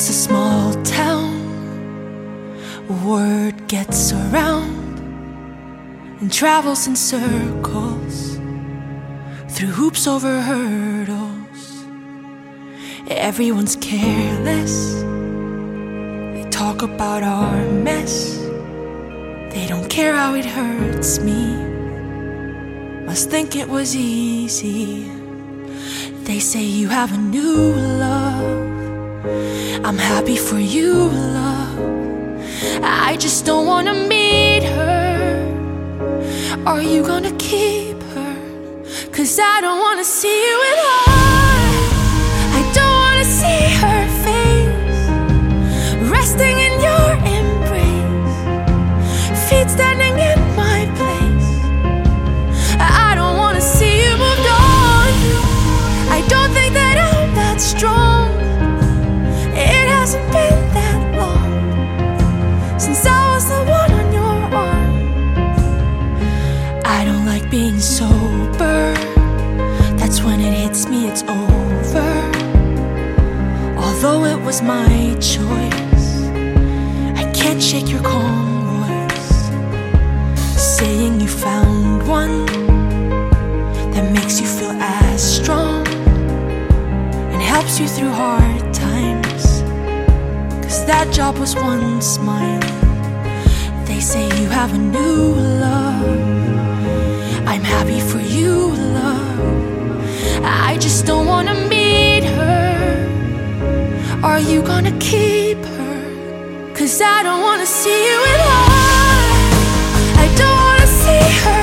It's a small town. Word gets around and travels in circles, through hoops over hurdles. Everyone's careless. They talk about our mess. They don't care how it hurts me. Must think it was easy. They say you have a new love. I'm happy for you, love. I just don't wanna meet her. Are you gonna keep her? 'Cause I don't wanna see you with her. I don't wanna see her face resting in your embrace, feet standing in my place. I don't wanna see you moved on. I don't think that I'm that strong. It hasn't been that long since I was the one on your arm. I don't like being sober. That's when it hits me, it's over. Although it was my choice, I can't shake your calm voice, saying you found one that makes you feel as strong and helps you through hard times. 'Cause that job was once mine. They say you have a new love. I'm happy for you, love. I just don't wanna meet her. Are you gonna keep her? 'Cause I don't wanna see you with her. I don't wanna see her